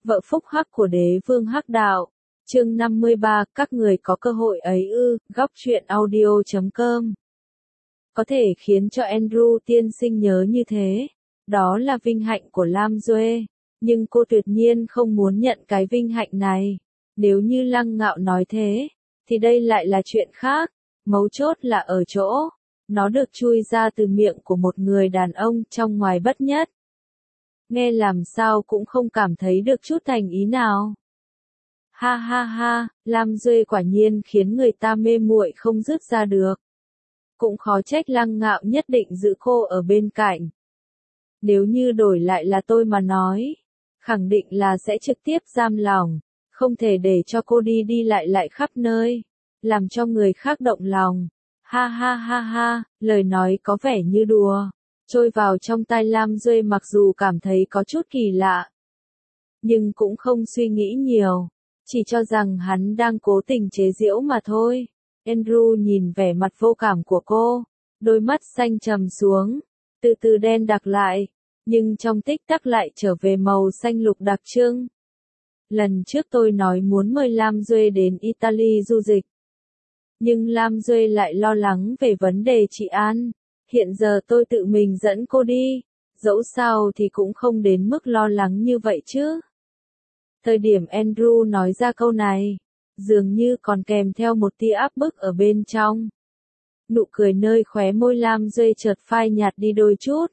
vợ phúc hắc của đế vương hắc đạo. Chương 53, các người có cơ hội ấy ư, góc truyện audio.com. Có thể khiến cho Andrew tiên sinh nhớ như thế, đó là vinh hạnh của Lam Duệ, nhưng cô tuyệt nhiên không muốn nhận cái vinh hạnh này. Nếu như Lăng Ngạo nói thế, thì đây lại là chuyện khác, mấu chốt là ở chỗ, nó được chui ra từ miệng của một người đàn ông trong ngoài bất nhất. Nghe làm sao cũng không cảm thấy được chút thành ý nào. Ha ha ha, Lam Duệ quả nhiên khiến người ta mê muội không dứt ra được. Cũng khó trách Lăng Ngạo nhất định giữ cô ở bên cạnh. Nếu như đổi lại là tôi mà nói, khẳng định là sẽ trực tiếp giam lòng, không thể để cho cô đi đi lại khắp nơi, làm cho người khác động lòng. Ha ha ha ha, lời nói có vẻ như đùa, trôi vào trong tai Lam Duệ mặc dù cảm thấy có chút kỳ lạ, nhưng cũng không suy nghĩ nhiều, chỉ cho rằng hắn đang cố tình chế giễu mà thôi. Andrew nhìn vẻ mặt vô cảm của cô, đôi mắt xanh trầm xuống, từ từ đen đặc lại, nhưng trong tích tắc lại trở về màu xanh lục đặc trưng. Lần trước tôi nói muốn mời Lam Duệ đến Italy du dịch, nhưng Lam Duệ lại lo lắng về vấn đề trị an, hiện giờ tôi tự mình dẫn cô đi, dẫu sao thì cũng không đến mức lo lắng như vậy chứ. Thời điểm Andrew nói ra câu này, dường như còn kèm theo một tia áp bức ở bên trong. Nụ cười nơi khóe môi Lam Duệ chợt phai nhạt đi đôi chút.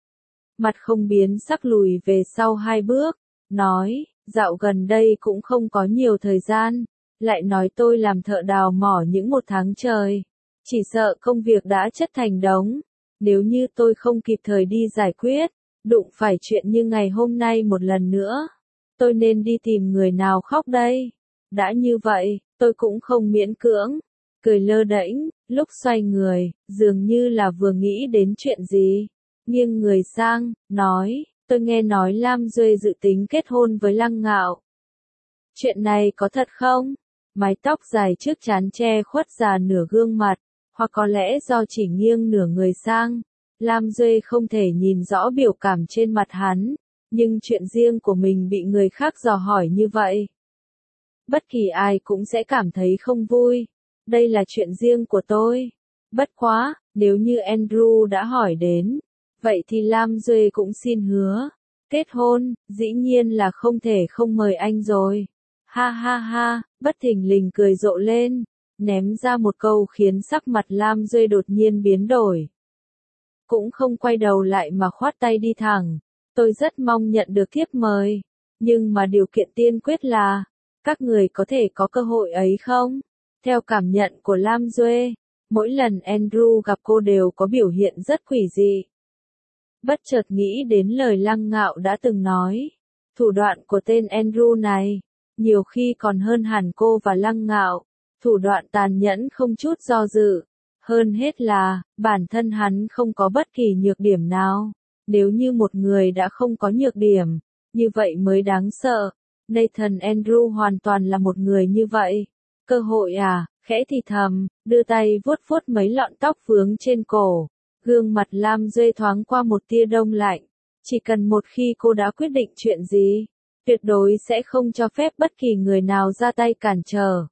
Mặt không biến sắc lùi về sau 2 bước, nói, dạo gần đây cũng không có nhiều thời gian, lại nói tôi làm thợ đào mỏ những 1 tháng trời. Chỉ sợ công việc đã chất thành đống, nếu như tôi không kịp thời đi giải quyết, đụng phải chuyện như ngày hôm nay một lần nữa, tôi nên đi tìm người nào khóc đây. Đã như vậy, tôi cũng không miễn cưỡng, cười lơ đễnh, lúc xoay người, dường như là vừa nghĩ đến chuyện gì, nghiêng người sang, nói, tôi nghe nói Lam Duệ dự tính kết hôn với Lăng Ngạo. Chuyện này có thật không? Mái tóc dài trước trán che khuất già nửa gương mặt, hoặc có lẽ do chỉ nghiêng nửa người sang, Lam Duệ không thể nhìn rõ biểu cảm trên mặt hắn, nhưng chuyện riêng của mình bị người khác dò hỏi như vậy, bất kỳ ai cũng sẽ cảm thấy không vui. Đây là chuyện riêng của tôi. Bất quá, nếu như Andrew đã hỏi đến, vậy thì Lam Duệ cũng xin hứa. Kết hôn, dĩ nhiên là không thể không mời anh rồi. Ha ha ha, bất thình lình cười rộ lên, ném ra một câu khiến sắc mặt Lam Duệ đột nhiên biến đổi. Cũng không quay đầu lại mà khoát tay đi thẳng. Tôi rất mong nhận được thiếp mời, nhưng mà điều kiện tiên quyết là, các người có thể có cơ hội ấy không? Theo cảm nhận của Lam Duệ, mỗi lần Andrew gặp cô đều có biểu hiện rất quỷ dị. Bất chợt nghĩ đến lời Lăng Ngạo đã từng nói, thủ đoạn của tên Andrew này, nhiều khi còn hơn hẳn cô và Lăng Ngạo, thủ đoạn tàn nhẫn không chút do dự. Hơn hết là, bản thân hắn không có bất kỳ nhược điểm nào. Nếu như một người đã không có nhược điểm, như vậy mới đáng sợ. Nathan Andrew hoàn toàn là một người như vậy. Cơ hội à, khẽ thì thầm, đưa tay vuốt vuốt mấy lọn tóc vướng trên cổ. Gương mặt Lam Duệ thoáng qua một tia đông lạnh. Chỉ cần một khi cô đã quyết định chuyện gì, tuyệt đối sẽ không cho phép bất kỳ người nào ra tay cản trở.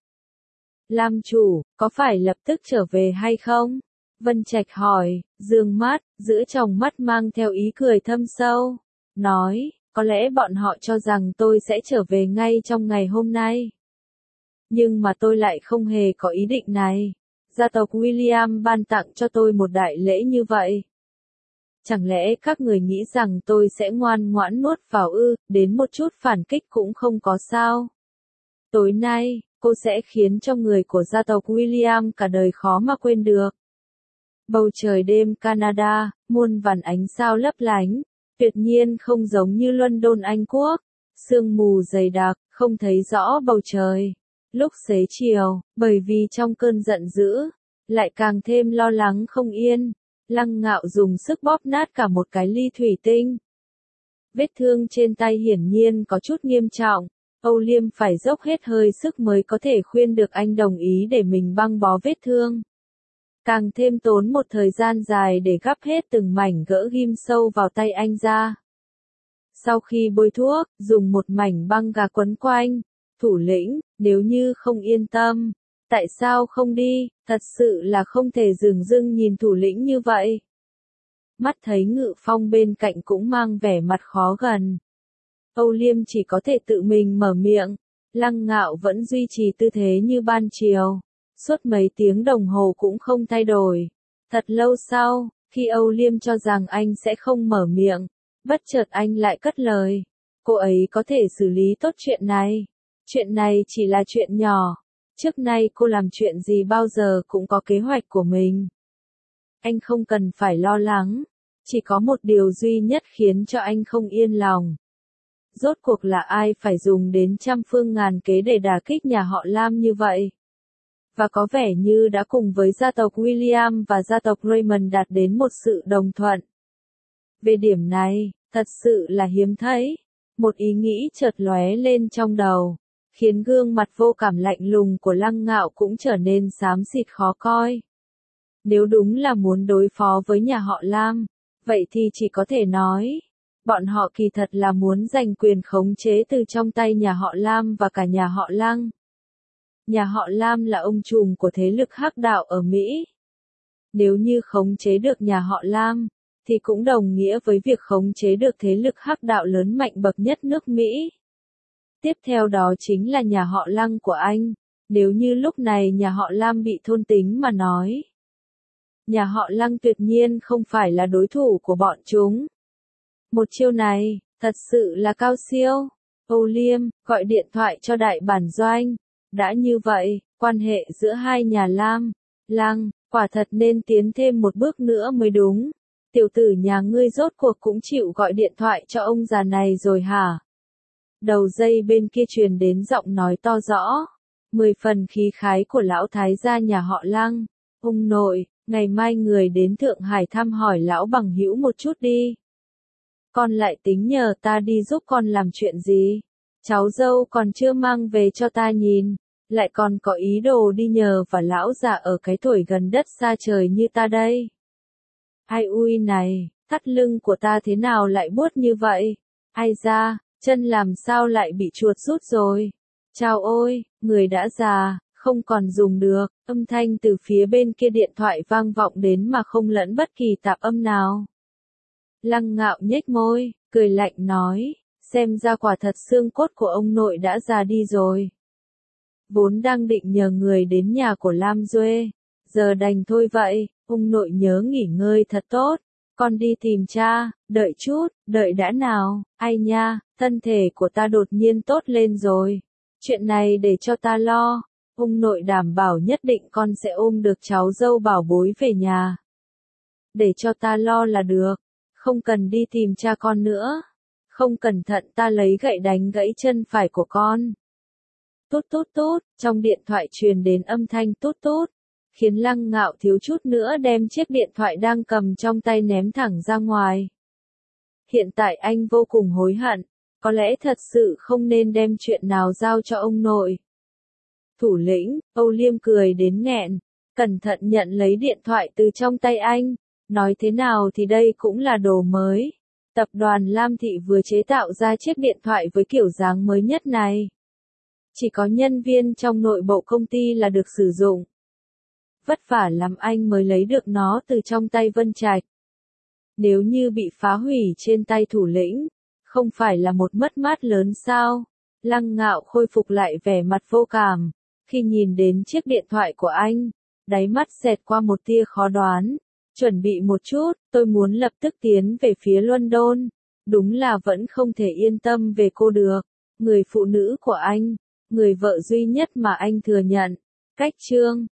Lam chủ, có phải lập tức trở về hay không? Vân Trạch hỏi, dương mắt, giữa tròng mắt mang theo ý cười thâm sâu. Nói, có lẽ bọn họ cho rằng tôi sẽ trở về ngay trong ngày hôm nay. Nhưng mà tôi lại không hề có ý định này. Gia tộc William ban tặng cho tôi một đại lễ như vậy. Chẳng lẽ các người nghĩ rằng tôi sẽ ngoan ngoãn nuốt vào ư, đến một chút phản kích cũng không có sao? Tối nay, cô sẽ khiến cho người của gia tộc William cả đời khó mà quên được. Bầu trời đêm Canada, muôn vàn ánh sao lấp lánh, tuyệt nhiên không giống như London Anh Quốc. Sương mù dày đặc, không thấy rõ bầu trời. Lúc xế chiều, bởi vì trong cơn giận dữ, lại càng thêm lo lắng không yên, Lăng Ngạo dùng sức bóp nát cả một cái ly thủy tinh. Vết thương trên tay hiển nhiên có chút nghiêm trọng, Âu Liêm phải dốc hết hơi sức mới có thể khuyên được anh đồng ý để mình băng bó vết thương. Càng thêm tốn một thời gian dài để gắp hết từng mảnh gỡ ghim sâu vào tay anh ra. Sau khi bôi thuốc, dùng một mảnh băng gạc quấn quanh. Thủ lĩnh, nếu như không yên tâm, tại sao không đi, thật sự là không thể dửng dưng nhìn thủ lĩnh như vậy. Mắt thấy Ngự Phong bên cạnh cũng mang vẻ mặt khó gần. Âu Liêm chỉ có thể tự mình mở miệng, Lăng Ngạo vẫn duy trì tư thế như ban chiều, suốt mấy tiếng đồng hồ cũng không thay đổi. Thật lâu sau, khi Âu Liêm cho rằng anh sẽ không mở miệng, bất chợt anh lại cất lời, cô ấy có thể xử lý tốt chuyện này. Chuyện này chỉ là chuyện nhỏ, trước nay cô làm chuyện gì bao giờ cũng có kế hoạch của mình. Anh không cần phải lo lắng, chỉ có một điều duy nhất khiến cho anh không yên lòng. Rốt cuộc là ai phải dùng đến trăm phương ngàn kế để đả kích nhà họ Lam như vậy? Và có vẻ như đã cùng với gia tộc William và gia tộc Raymond đạt đến một sự đồng thuận. Về điểm này, thật sự là hiếm thấy. Một ý nghĩ chợt lóe lên trong đầu, khiến gương mặt vô cảm lạnh lùng của Lăng Ngạo cũng trở nên xám xịt khó coi. Nếu đúng là muốn đối phó với nhà họ Lam, vậy thì chỉ có thể nói, bọn họ kỳ thật là muốn giành quyền khống chế từ trong tay nhà họ Lam và cả nhà họ Lăng. Nhà họ Lam là ông trùm của thế lực hắc đạo ở Mỹ. Nếu như khống chế được nhà họ Lam, thì cũng đồng nghĩa với việc khống chế được thế lực hắc đạo lớn mạnh bậc nhất nước Mỹ. Tiếp theo đó chính là nhà họ Lăng của anh, nếu như lúc này nhà họ Lam bị thôn tính mà nói. Nhà họ Lăng tuyệt nhiên không phải là đối thủ của bọn chúng. Một chiêu này, thật sự là cao siêu. Âu Liêm, gọi điện thoại cho đại bản doanh. Đã như vậy, quan hệ giữa hai nhà Lam, Lăng, quả thật nên tiến thêm một bước nữa mới đúng. Tiểu tử nhà ngươi rốt cuộc cũng chịu gọi điện thoại cho ông già này rồi hả? Đầu dây bên kia truyền đến giọng nói to rõ, 10 phần khí khái của lão thái gia nhà họ Lăng. Ông nội, ngày mai người đến Thượng Hải thăm hỏi lão bằng hữu một chút đi. Con lại tính nhờ ta đi giúp con làm chuyện gì? Cháu dâu còn chưa mang về cho ta nhìn, lại còn có ý đồ đi nhờ và lão già ở cái tuổi gần đất xa trời như ta đây. Ai ui này, thắt lưng của ta thế nào lại buốt như vậy? Ai da, chân làm sao lại bị chuột rút rồi? Chao ôi, người đã già, không còn dùng được. Âm thanh từ phía bên kia điện thoại vang vọng đến mà không lẫn bất kỳ tạp âm nào. Lăng Ngạo nhếch môi, cười lạnh nói, xem ra quả thật xương cốt của ông nội đã già đi rồi. Vốn đang định nhờ người đến nhà của Lam Duê, giờ đành thôi vậy, ông nội nhớ nghỉ ngơi thật tốt, con đi tìm cha, đợi chút, đợi đã nào, ai nha, thân thể của ta đột nhiên tốt lên rồi, chuyện này để cho ta lo, ông nội đảm bảo nhất định con sẽ ôm được cháu dâu bảo bối về nhà. Để cho ta lo là được, không cần đi tìm cha con nữa, không cẩn thận ta lấy gậy đánh gãy chân phải của con. Tút tút tút, trong điện thoại truyền đến âm thanh tút tút, khiến Lăng Ngạo thiếu chút nữa đem chiếc điện thoại đang cầm trong tay ném thẳng ra ngoài. Hiện tại anh vô cùng hối hận, có lẽ thật sự không nên đem chuyện nào giao cho ông nội. Thủ lĩnh, Âu Liêm cười đến nghẹn, cẩn thận nhận lấy điện thoại từ trong tay anh, nói thế nào thì đây cũng là đồ mới. Tập đoàn Lam Thị vừa chế tạo ra chiếc điện thoại với kiểu dáng mới nhất này. Chỉ có nhân viên trong nội bộ công ty là được sử dụng. Vất vả lắm anh mới lấy được nó từ trong tay Vân Trạch. Nếu như bị phá hủy trên tay thủ lĩnh, không phải là một mất mát lớn sao? Lăng Ngạo khôi phục lại vẻ mặt vô cảm, khi nhìn đến chiếc điện thoại của anh, đáy mắt xẹt qua một tia khó đoán. Chuẩn bị một chút, tôi muốn lập tức tiến về phía London. Đúng là vẫn không thể yên tâm về cô được. Người phụ nữ của anh, người vợ duy nhất mà anh thừa nhận. Cách chương